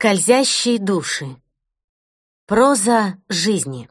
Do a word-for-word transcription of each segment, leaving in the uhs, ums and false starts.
Скользящие души. Проза жизни.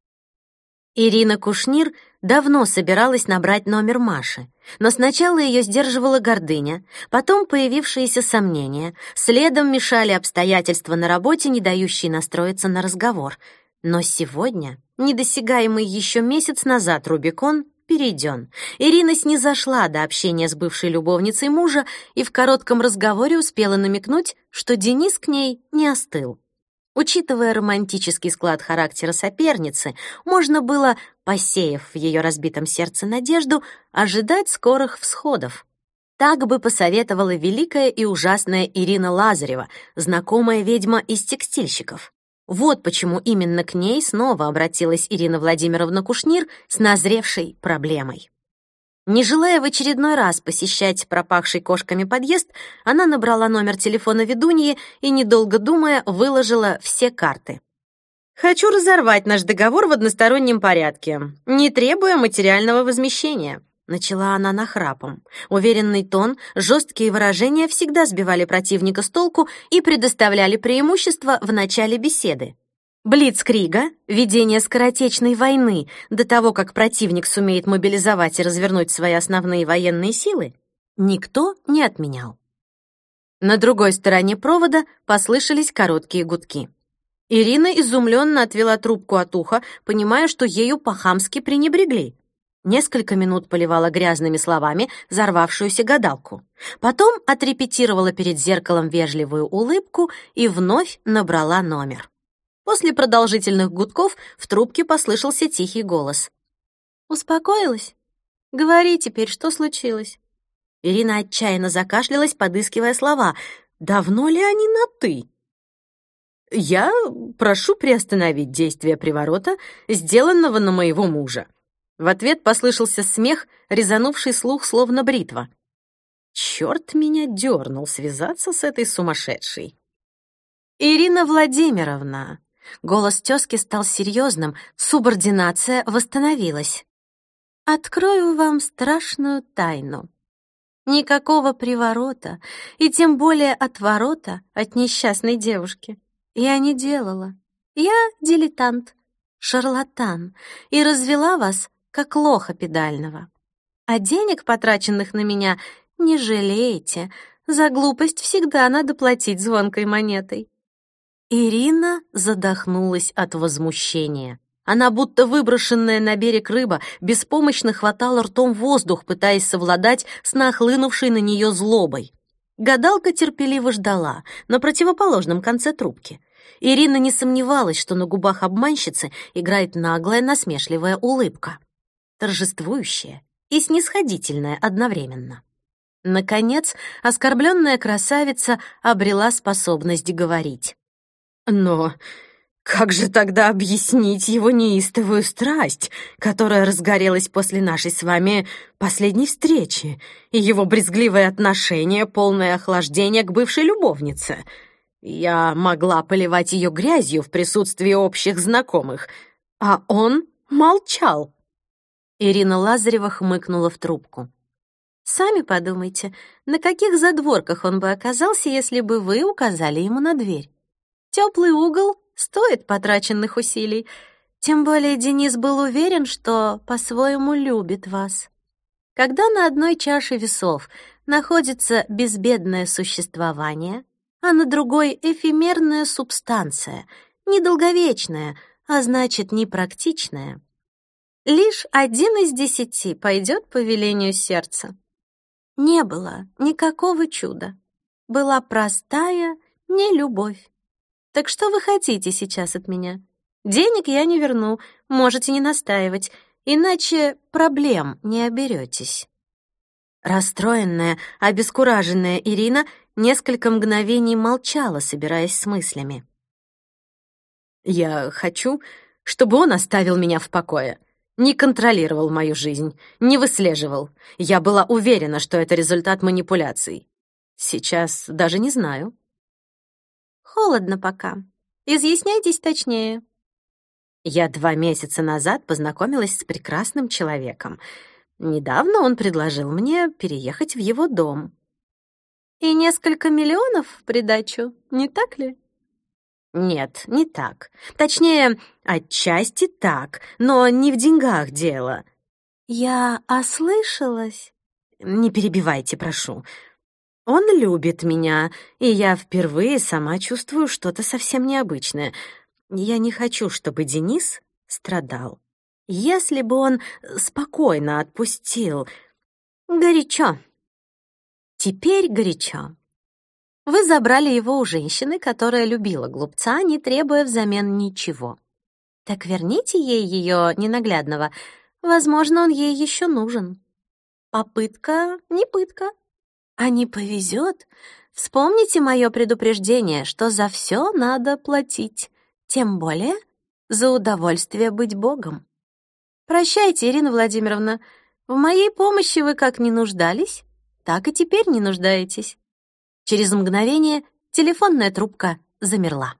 Ирина Кушнир давно собиралась набрать номер Маши, но сначала ее сдерживала гордыня, потом появившиеся сомнения, следом мешали обстоятельства на работе, не дающие настроиться на разговор. Но сегодня, недосягаемый еще месяц назад Рубикон, перейден. Ирина снизошла до общения с бывшей любовницей мужа и в коротком разговоре успела намекнуть, что Денис к ней не остыл. Учитывая романтический склад характера соперницы, можно было, посеяв в ее разбитом сердце надежду, ожидать скорых всходов. Так бы посоветовала великая и ужасная Ирина Лазарева, знакомая ведьма из текстильщиков. Вот почему именно к ней снова обратилась Ирина Владимировна Кушнир с назревшей проблемой. Не желая в очередной раз посещать пропахший кошками подъезд, она набрала номер телефона ведуньи и, недолго думая, выложила все карты. «Хочу разорвать наш договор в одностороннем порядке, не требуя материального возмещения», — начала она нахрапом. Уверенный тон, жесткие выражения всегда сбивали противника с толку и предоставляли преимущество в начале беседы. Блицкрига, ведение скоротечной войны до того, как противник сумеет мобилизовать и развернуть свои основные военные силы, никто не отменял. На другой стороне провода послышались короткие гудки. Ирина изумленно отвела трубку от уха, понимая, что ею по-хамски пренебрегли. Несколько минут поливала грязными словами взорвавшуюся гадалку. Потом отрепетировала перед зеркалом вежливую улыбку и вновь набрала номер. После продолжительных гудков в трубке послышался тихий голос. «Успокоилась? Говори теперь, что случилось?» Ирина отчаянно закашлялась, подыскивая слова. «Давно ли они на «ты»?» «Я прошу приостановить действие приворота, сделанного на моего мужа». В ответ послышался смех, резанувший слух словно бритва. «Чёрт меня дёрнул связаться с этой сумасшедшей». «Ирина Владимировна». Голос тёзки стал серьезным, субординация восстановилась. «Открою вам страшную тайну. Никакого приворота, и тем более отворота от несчастной девушки я не делала. Я дилетант, шарлатан, и развела вас, как лоха педального. А денег, потраченных на меня, не жалеете. За глупость всегда надо платить звонкой монетой». Ирина задохнулась от возмущения. Она, будто выброшенная на берег рыба, беспомощно хватала ртом воздух, пытаясь совладать с нахлынувшей на нее злобой. Гадалка терпеливо ждала на противоположном конце трубки. Ирина не сомневалась, что на губах обманщицы играет наглая насмешливая улыбка, торжествующая и снисходительная одновременно. Наконец, оскорбленная красавица обрела способность говорить. «Но как же тогда объяснить его неистовую страсть, которая разгорелась после нашей с вами последней встречи, и его брезгливое отношение, полное охлаждения к бывшей любовнице? Я могла поливать ее грязью в присутствии общих знакомых, а он молчал». Ирина Лазарева хмыкнула в трубку. «Сами подумайте, на каких задворках он бы оказался, если бы вы указали ему на дверь? Теплый угол стоит потраченных усилий. Тем более Денис был уверен, что по-своему любит вас. Когда на одной чаше весов находится безбедное существование, а на другой эфемерная субстанция, недолговечная, а значит, непрактичная, лишь один из десяти пойдет по велению сердца. Не было никакого чуда. Была простая нелюбовь. Так что вы хотите сейчас от меня? Денег я не верну, можете не настаивать, иначе проблем не оберетесь». Расстроенная, обескураженная Ирина несколько мгновений молчала, собираясь с мыслями. «Я хочу, чтобы он оставил меня в покое, не контролировал мою жизнь, не выслеживал. Я была уверена, что это результат манипуляций. Сейчас даже не знаю». «Холодно пока. Изъясняйтесь точнее». «Я два месяца назад познакомилась с прекрасным человеком. Недавно он предложил мне переехать в его дом». «И несколько миллионов в придачу, не так ли?» Нет, не так. Точнее, отчасти так, но не в деньгах дело. Я ослышалась? Не перебивайте, прошу. Он любит меня, и я впервые сама чувствую что-то совсем необычное. Я не хочу, чтобы Денис страдал. Если бы он спокойно отпустил... Горячо. Теперь горячо. Вы забрали его у женщины, которая любила глупца, не требуя взамен ничего. Так верните ей ее ненаглядного. Возможно, он ей еще нужен. Попытка не пытка. А не повезет, вспомните мое предупреждение, что за все надо платить, тем более за удовольствие быть Богом. Прощайте, Ирина Владимировна, в моей помощи вы как не нуждались, так и теперь не нуждаетесь. Через мгновение телефонная трубка замерла.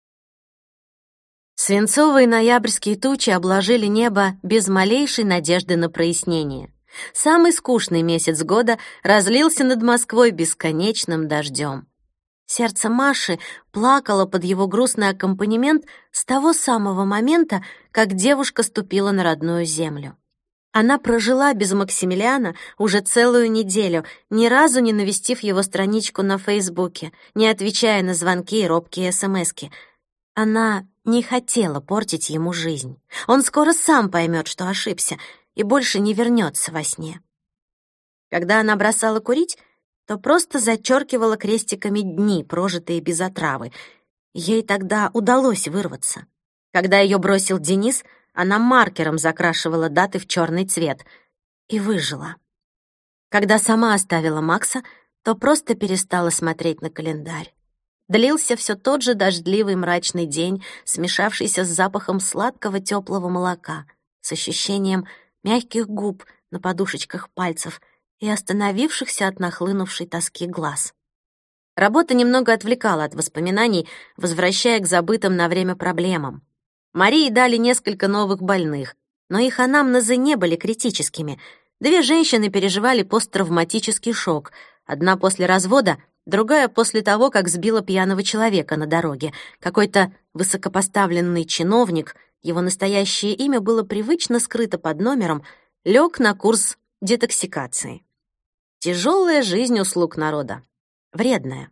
Свинцовые ноябрьские тучи обложили небо без малейшей надежды на прояснение. Самый скучный месяц года разлился над Москвой бесконечным дождем. Сердце Маши плакало под его грустный аккомпанемент с того самого момента, как девушка ступила на родную землю. Она прожила без Максимилиана уже целую неделю, ни разу не навестив его страничку на Фейсбуке, не отвечая на звонки и робкие смски. Она не хотела портить ему жизнь. Он скоро сам поймет, что ошибся, и больше не вернется во сне. Когда она бросала курить, то просто зачеркивала крестиками дни, прожитые без отравы. Ей тогда удалось вырваться. Когда ее бросил Денис, она маркером закрашивала даты в черный цвет и выжила. Когда сама оставила Макса, то просто перестала смотреть на календарь. Длился все тот же дождливый мрачный день, смешавшийся с запахом сладкого теплого молока, с ощущением мягких губ на подушечках пальцев и остановившихся от нахлынувшей тоски глаз. Работа немного отвлекала от воспоминаний, возвращая к забытым на время проблемам. Марии дали несколько новых больных, но их анамнезы не были критическими. Две женщины переживали посттравматический шок, одна после развода, другая после того, как сбила пьяного человека на дороге. Какой-то высокопоставленный чиновник, его настоящее имя было привычно скрыто под номером, лег на курс детоксикации. Тяжелая жизнь услуг народа. Вредная.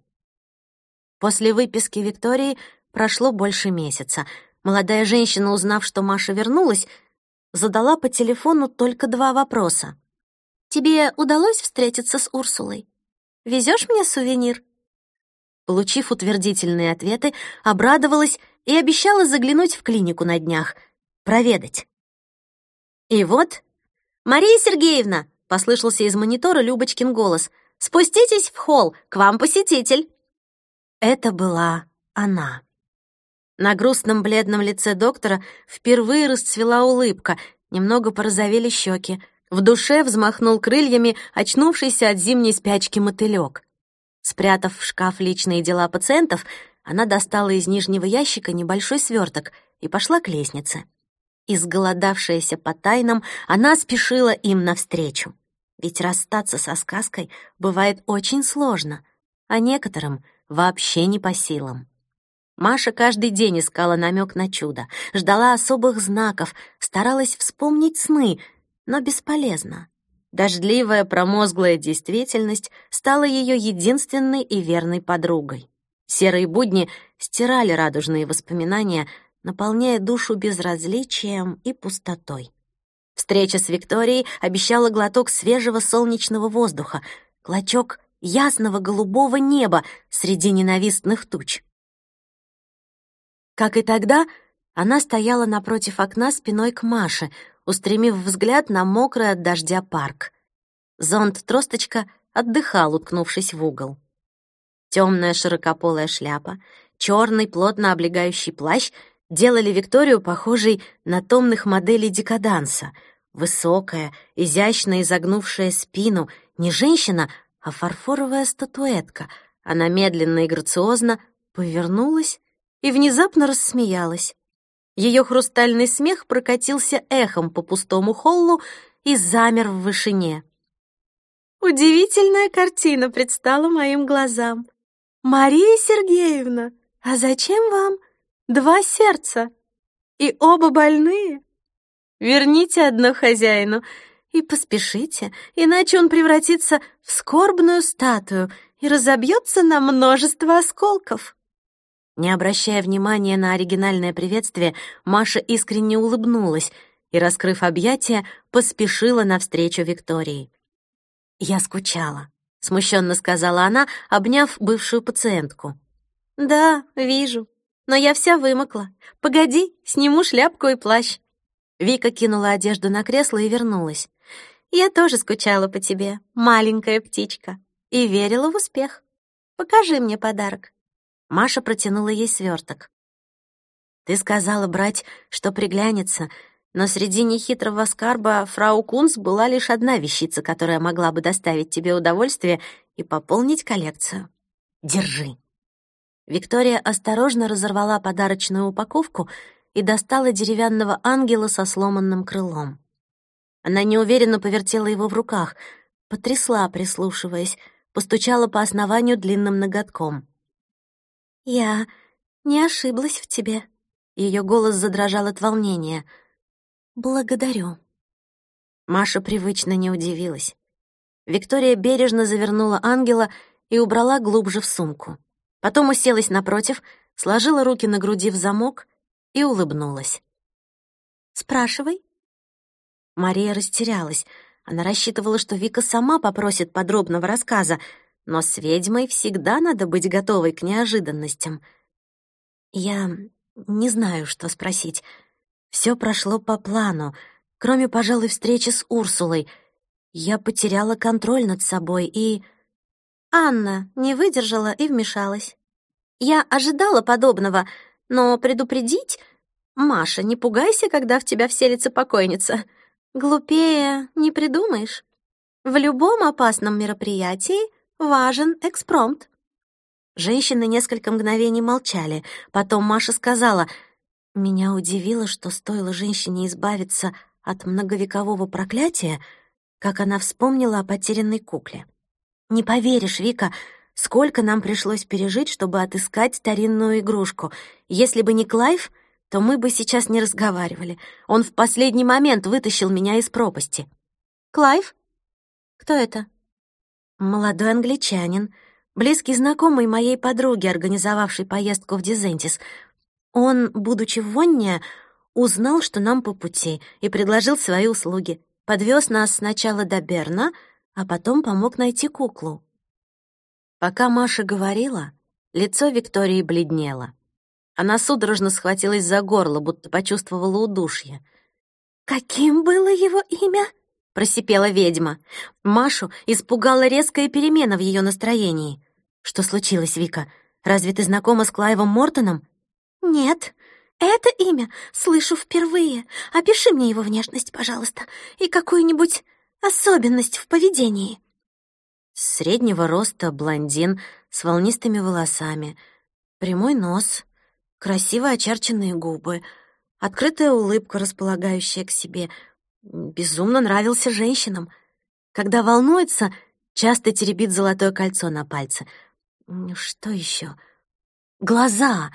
После выписки Виктории прошло больше месяца. Молодая женщина, узнав, что Маша вернулась, задала по телефону только два вопроса. «Тебе удалось встретиться с Урсулой? Везешь мне сувенир?» Получив утвердительные ответы, обрадовалась и обещала заглянуть в клинику на днях, проведать. И вот... «Мария Сергеевна!» — послышался из монитора Любочкин голос. «Спуститесь в холл, к вам посетитель!» Это была она. На грустном бледном лице доктора впервые расцвела улыбка, немного порозовели щеки. В душе взмахнул крыльями очнувшийся от зимней спячки мотылек. Спрятав в шкаф личные дела пациентов, она достала из нижнего ящика небольшой сверток и пошла к лестнице. Изголодавшаяся по тайнам, она спешила им навстречу. Ведь расстаться со сказкой бывает очень сложно, а некоторым вообще не по силам. Маша каждый день искала намек на чудо, ждала особых знаков, старалась вспомнить сны, но бесполезно. Дождливая, промозглая действительность стала ее единственной и верной подругой. Серые будни стирали радужные воспоминания, наполняя душу безразличием и пустотой. Встреча с Викторией обещала глоток свежего солнечного воздуха, клочок ясного голубого неба среди ненавистных туч. Как и тогда, она стояла напротив окна спиной к Маше, устремив взгляд на мокрый от дождя парк. Зонт-тросточка отдыхал, уткнувшись в угол. Темная широкополая шляпа, черный плотно облегающий плащ делали Викторию похожей на томных моделей декаданса. Высокая, изящно изогнувшая спину, не женщина, а фарфоровая статуэтка. Она медленно и грациозно повернулась и внезапно рассмеялась. Ее хрустальный смех прокатился эхом по пустому холлу и замер в вышине. Удивительная картина предстала моим глазам. «Мария Сергеевна, а зачем вам Два сердца, и оба больные. Верните одно хозяину и поспешите, иначе он превратится в скорбную статую и разобьется на множество осколков». Не обращая внимания на оригинальное приветствие, Маша искренне улыбнулась и, раскрыв объятия, поспешила навстречу Виктории. «Я скучала», — смущенно сказала она, обняв бывшую пациентку. «Да, вижу, но я вся вымокла. Погоди, сниму шляпку и плащ». Вика кинула одежду на кресло и вернулась. «Я тоже скучала по тебе, маленькая птичка, и верила в успех. Покажи мне подарок». Маша протянула ей сверток. «Ты сказала брать, что приглянется, но среди нехитрого скарба фрау Кунц была лишь одна вещица, которая могла бы доставить тебе удовольствие и пополнить коллекцию. Держи». Виктория осторожно разорвала подарочную упаковку и достала деревянного ангела со сломанным крылом. Она неуверенно повертела его в руках, потрясла, прислушиваясь, постучала по основанию длинным ноготком. «Я не ошиблась в тебе». Ее голос задрожал от волнения. «Благодарю». Маша привычно не удивилась. Виктория бережно завернула ангела и убрала глубже в сумку. Потом уселась напротив, сложила руки на груди в замок и улыбнулась. «Спрашивай». Мария растерялась. Она рассчитывала, что Вика сама попросит подробного рассказа, но с ведьмой всегда надо быть готовой к неожиданностям. Я не знаю, что спросить. Все прошло по плану, кроме, пожалуй, встречи с Урсулой. Я потеряла контроль над собой и... Анна не выдержала и вмешалась. Я ожидала подобного, но предупредить... Маша, не пугайся, когда в тебя вселится покойница. Глупее не придумаешь. В любом опасном мероприятии важен экспромт». Женщины несколько мгновений молчали. Потом Маша сказала: «Меня удивило, что стоило женщине избавиться от многовекового проклятия, как она вспомнила о потерянной кукле. Не поверишь, Вика, сколько нам пришлось пережить, чтобы отыскать старинную игрушку. Если бы не Клайв, то мы бы сейчас не разговаривали. Он в последний момент вытащил меня из пропасти». «Клайв? Кто это?» «Молодой англичанин, близкий знакомый моей подруги, организовавший поездку в Дизентис. Он, будучи в Вонне, узнал, что нам по пути, и предложил свои услуги. Подвез нас сначала до Берна, а потом помог найти куклу». Пока Маша говорила, лицо Виктории бледнело. Она судорожно схватилась за горло, будто почувствовала удушье. «Каким было его имя?» — просипела ведьма. Машу испугала резкая перемена в ее настроении. «Что случилось, Вика? Разве ты знакома с Клайвом Мортоном?» «Нет, это имя слышу впервые. Опиши мне его внешность, пожалуйста, и какую-нибудь особенность в поведении». Среднего роста блондин с волнистыми волосами, прямой нос, красиво очерченные губы, открытая улыбка, располагающая к себе. Безумно нравился женщинам. Когда волнуется, часто теребит золотое кольцо на пальце. Что еще? Глаза.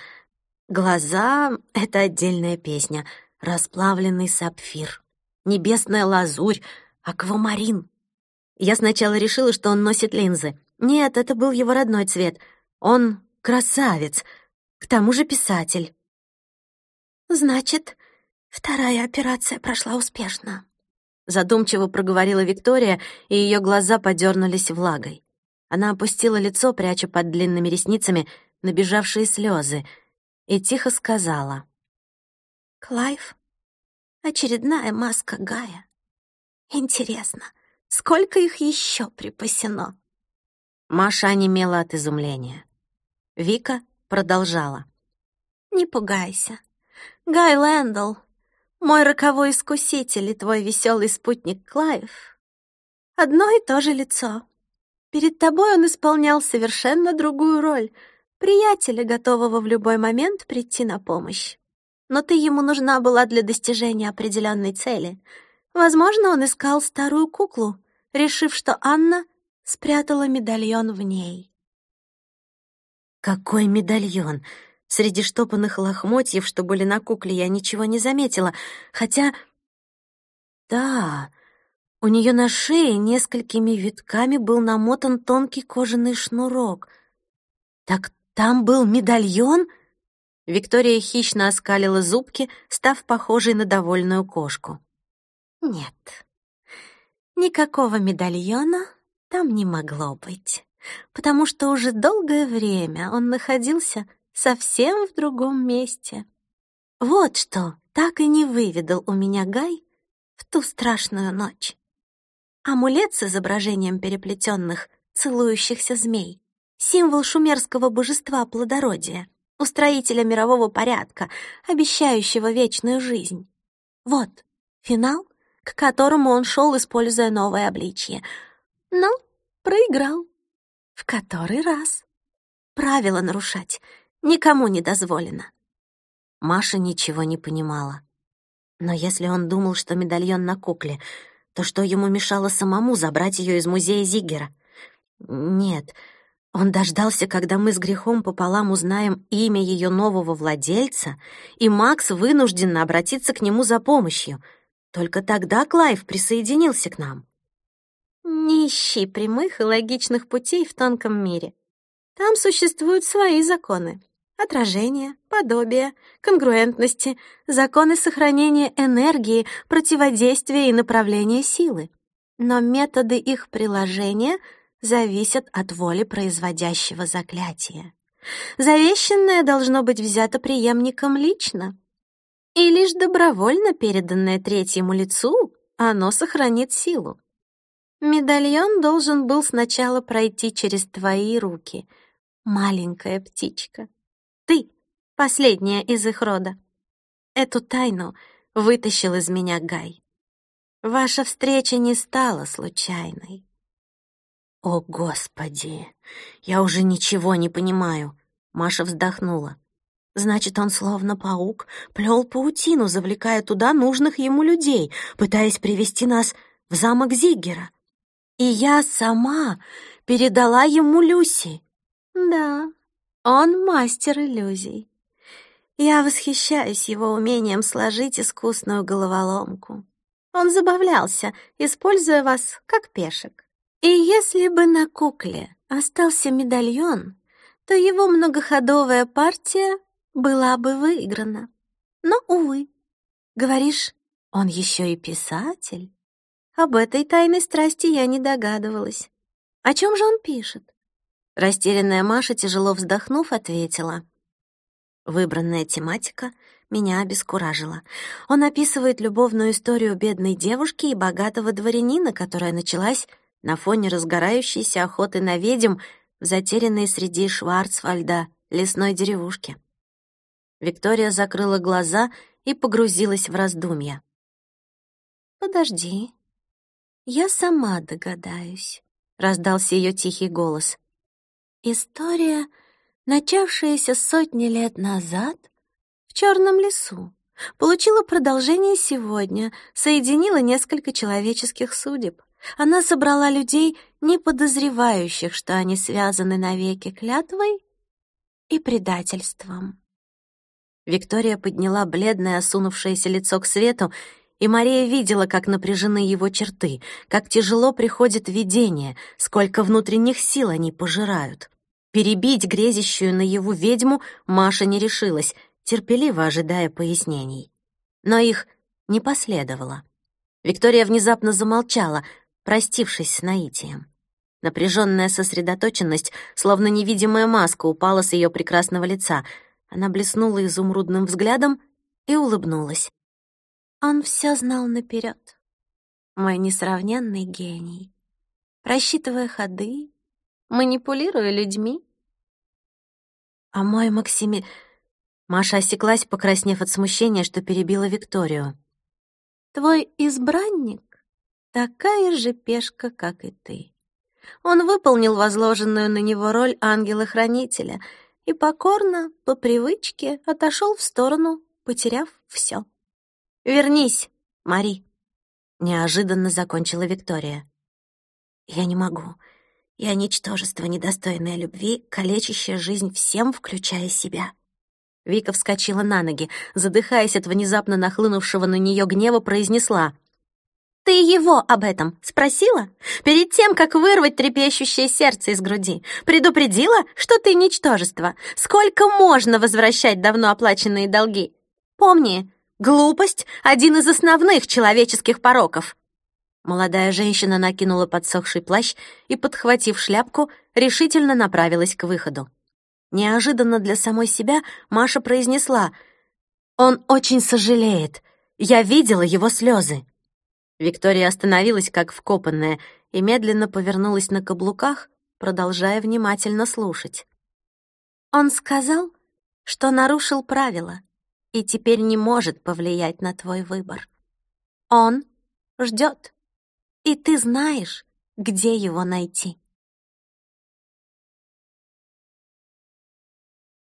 Глаза — это отдельная песня. Расплавленный сапфир, небесная лазурь, аквамарин. Я сначала решила, что он носит линзы. Нет, это был его родной цвет. Он красавец, к тому же писатель. «Значит, вторая операция прошла успешно», — задумчиво проговорила Виктория, и ее глаза подернулись влагой. Она опустила лицо, пряча под длинными ресницами набежавшие слезы, и тихо сказала: «Клайв, очередная маска Гая. Интересно, сколько их еще припасено?» Маша онемела от изумления. Вика продолжала: «Не пугайся. Гай Лэндалл, мой роковой искуситель и твой веселый спутник Клайв — одно и то же лицо. Перед тобой он исполнял совершенно другую роль — приятеля, готового в любой момент прийти на помощь. Но ты ему нужна была для достижения определенной цели. Возможно, он искал старую куклу, решив, что Анна спрятала медальон в ней». «Какой медальон? Среди штопанных лохмотьев, что были на кукле, я ничего не заметила, хотя... Да, у нее на шее несколькими витками был намотан тонкий кожаный шнурок. Так там был медальон? Виктория хищно оскалила зубки, став похожей на довольную кошку. Нет, никакого медальона там не могло быть, потому что уже долгое время он находился совсем в другом месте. Вот что так и не выведал у меня Гай в ту страшную ночь. Амулет с изображением переплетенных, целующихся змей, символ шумерского божества плодородия, устроителя мирового порядка, обещающего вечную жизнь. Вот финал, к которому он шел, используя новое обличье. Но проиграл. В который раз. Правила нарушать никому не дозволено. Маша ничего не понимала. Но если он думал, что медальон на кукле, то что ему мешало самому забрать ее из музея Зиггера? Нет, он дождался, когда мы с грехом пополам узнаем имя ее нового владельца, и Макс вынужденно обратиться к нему за помощью. Только тогда Клайв присоединился к нам. Не ищи прямых и логичных путей в тонком мире. Там существуют свои законы. Отражение, подобие, конгруентности, законы сохранения энергии, противодействия и направления силы. Но методы их приложения зависят от воли производящего заклятия. Завещанное должно быть взято преемником лично. И лишь добровольно переданное третьему лицу оно сохранит силу. Медальон должен был сначала пройти через твои руки, маленькая птичка. Ты — последняя из их рода. Эту тайну вытащил из меня Гай. Ваша встреча не стала случайной. О, Господи, я уже ничего не понимаю. Маша вздохнула. Значит, он словно паук плел паутину, завлекая туда нужных ему людей, пытаясь привести нас в замок Зиггера. И я сама передала ему Люси. Да, он мастер иллюзий. Я восхищаюсь его умением сложить искусную головоломку. Он забавлялся, используя вас как пешек. И если бы на кукле остался медальон, то его многоходовая партия была бы выиграна. Но, увы, говоришь, он еще и писатель? Об этой тайной страсти я не догадывалась. О чем же он пишет? Растерянная Маша, тяжело вздохнув, ответила. Выбранная тематика меня обескуражила. Он описывает любовную историю бедной девушки и богатого дворянина, которая началась на фоне разгорающейся охоты на ведьм в затерянной среди Шварцвальда лесной деревушке. Виктория закрыла глаза и погрузилась в раздумья. «Подожди, я сама догадаюсь», — раздался ее тихий голос. «История, начавшаяся сотни лет назад в Черном лесу, получила продолжение сегодня, соединила несколько человеческих судеб. Она собрала людей, не подозревающих, что они связаны навеки клятвой и предательством». Виктория подняла бледное, осунувшееся лицо к свету, и Мария видела, как напряжены его черты, как тяжело приходит видение, сколько внутренних сил они пожирают. Перебить грезящую наяву ведьму Маша не решилась, терпеливо ожидая пояснений. Но их не последовало. Виктория внезапно замолчала, простившись с наитием. Напряженная сосредоточенность, словно невидимая маска, упала с ее прекрасного лица. Она блеснула изумрудным взглядом и улыбнулась. Он все знал наперед. Мой несравненный гений. Просчитывая ходы, манипулируя людьми. А мой Максими... Маша осеклась, покраснев от смущения, что перебила Викторию. Твой избранник — такая же пешка, как и ты. Он выполнил возложенную на него роль ангела-хранителя и покорно, по привычке, отошел в сторону, потеряв все. «Вернись, Мари», — неожиданно закончила Виктория. «Я не могу. Я ничтожество, недостойное любви, калечащее жизнь всем, включая себя». Вика вскочила на ноги, задыхаясь от внезапно нахлынувшего на нее гнева, произнесла: «Ты его об этом спросила? Перед тем, как вырвать трепещущее сердце из груди, предупредила, что ты ничтожество? Сколько можно возвращать давно оплаченные долги? Помни, глупость — один из основных человеческих пороков». Молодая женщина накинула подсохший плащ и, подхватив шляпку, решительно направилась к выходу. Неожиданно для самой себя Маша произнесла: «Он очень сожалеет. Я видела его слезы». Виктория остановилась как вкопанная и медленно повернулась на каблуках, продолжая внимательно слушать. «Он сказал, что нарушил правила и теперь не может повлиять на твой выбор. Он ждет, и ты знаешь, где его найти».